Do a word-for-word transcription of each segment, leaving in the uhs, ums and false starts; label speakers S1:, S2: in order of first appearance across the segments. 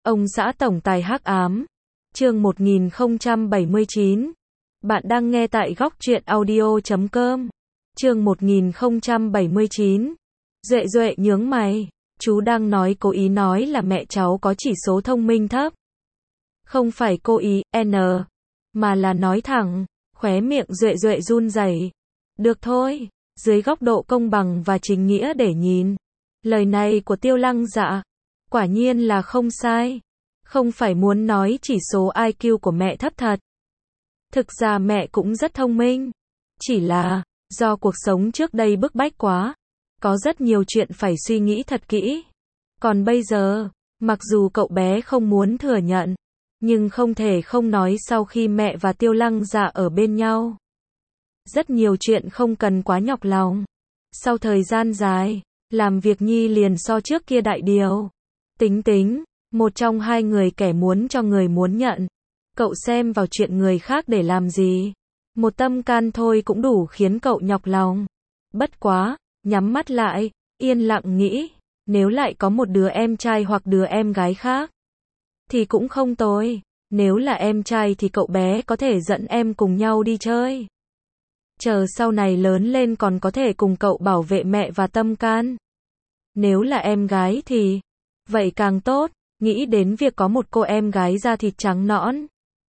S1: Ông xã tổng tài hắc ám. Chương một nghìn không trăm bảy mươi chín. Bạn đang nghe tại góc truyện audio chấm com. Chương một nghìn không trăm bảy mươi chín. Duệ Duệ nhướng mày, chú đang nói cố ý nói là mẹ cháu có chỉ số thông minh thấp. Không phải cố ý, N, mà là nói thẳng, khóe miệng Duệ Duệ run rẩy. Được thôi, dưới góc độ công bằng và chính nghĩa để nhìn. Lời này của Tiêu Lăng Dạ, quả nhiên là không sai. Không phải muốn nói chỉ số I Q của mẹ thấp thật. Thực ra mẹ cũng rất thông minh. Chỉ là, do cuộc sống trước đây bức bách quá. Có rất nhiều chuyện phải suy nghĩ thật kỹ. Còn bây giờ, mặc dù cậu bé không muốn thừa nhận, nhưng không thể không nói sau khi mẹ và Tiêu Lăng Dạ ở bên nhau. Rất nhiều chuyện không cần quá nhọc lòng. Sau thời gian dài, làm việc Nhi liền so trước kia đại điều. Tính tính, một trong hai người kẻ muốn cho người muốn nhận. Cậu xem vào chuyện người khác để làm gì? Một tâm can thôi cũng đủ khiến cậu nhọc lòng. Bất quá, nhắm mắt lại, yên lặng nghĩ, nếu lại có một đứa em trai hoặc đứa em gái khác, thì cũng không tồi. Nếu là em trai thì cậu bé có thể dẫn em cùng nhau đi chơi. Chờ sau này lớn lên còn có thể cùng cậu bảo vệ mẹ và tâm can. Nếu là em gái thì, vậy càng tốt, nghĩ đến việc có một cô em gái da thịt trắng nõn,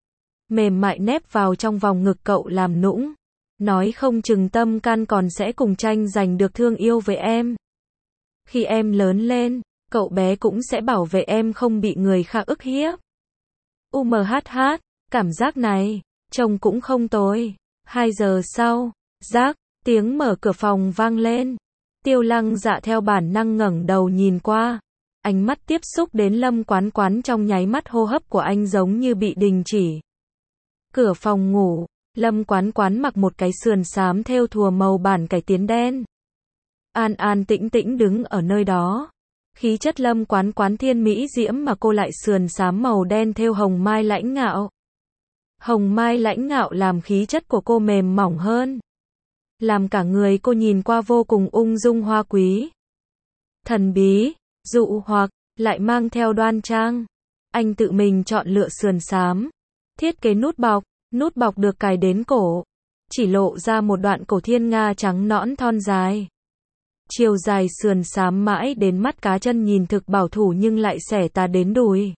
S1: mềm mại nép vào trong vòng ngực cậu làm nũng. Nói không chừng tâm can còn sẽ cùng tranh giành được thương yêu với em. Khi em lớn lên, cậu bé cũng sẽ bảo vệ em không bị người khác ức hiếp. U M H H, cảm giác này, trông cũng không tồi. Hai giờ sau, rác, tiếng mở cửa phòng vang lên. Tiêu Lăng Dạ theo bản năng ngẩng đầu nhìn qua. Ánh mắt tiếp xúc đến Lâm Quán Quán trong nháy mắt hô hấp của anh giống như bị đình chỉ. Cửa phòng ngủ, Lâm Quán Quán mặc một cái sườn xám thêu thùa màu bản cải tiến đen. An an tĩnh tĩnh đứng ở nơi đó. Khí chất Lâm Quán Quán thiên mỹ diễm mà cô lại sườn xám màu đen thêu hồng mai lãnh ngạo. Hồng mai lãnh ngạo làm khí chất của cô mềm mỏng hơn. Làm cả người cô nhìn qua vô cùng ung dung hoa quý. Thần bí, dụ hoặc, lại mang theo đoan trang. Anh tự mình chọn lựa sườn xám. Thiết kế nút bọc, nút bọc được cài đến cổ. Chỉ lộ ra một đoạn cổ thiên nga trắng nõn thon dài. Chiều dài sườn xám mãi đến mắt cá chân nhìn thực bảo thủ nhưng lại xẻ tà đến đùi.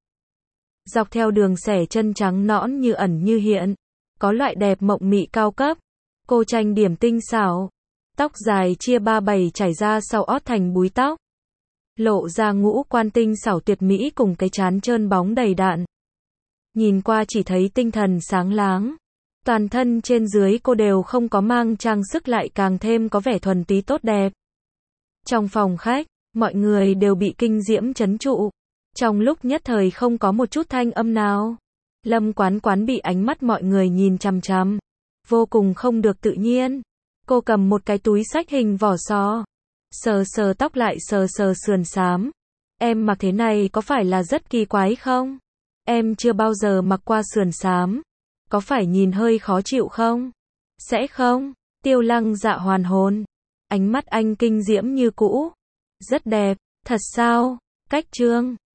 S1: Dọc theo đường xẻ chân trắng nõn như ẩn như hiện. Có loại đẹp mộng mị cao cấp. Cô tranh điểm tinh xảo. Tóc dài chia ba bảy chảy ra sau ót thành búi tóc. Lộ ra ngũ quan tinh xảo tuyệt mỹ cùng cái trán trơn bóng đầy đặn. Nhìn qua chỉ thấy tinh thần sáng láng. Toàn thân trên dưới cô đều không có mang trang sức lại càng thêm có vẻ thuần túy tốt đẹp. Trong phòng khách, mọi người đều bị kinh diễm trấn trụ. Trong lúc nhất thời không có một chút thanh âm nào. Lâm Quán Quán bị ánh mắt mọi người nhìn chằm chằm. Vô cùng không được tự nhiên. Cô cầm một cái túi xách hình vỏ sò. Sờ sờ tóc lại sờ sờ sườn xám. Em mặc thế này có phải là rất kỳ quái không? Em chưa bao giờ mặc qua sườn xám. Có phải nhìn hơi khó chịu không? Sẽ không? Tiêu Lăng Dạ hoàn hồn. Ánh mắt anh kinh diễm như cũ. Rất đẹp. Thật sao? Cách trương.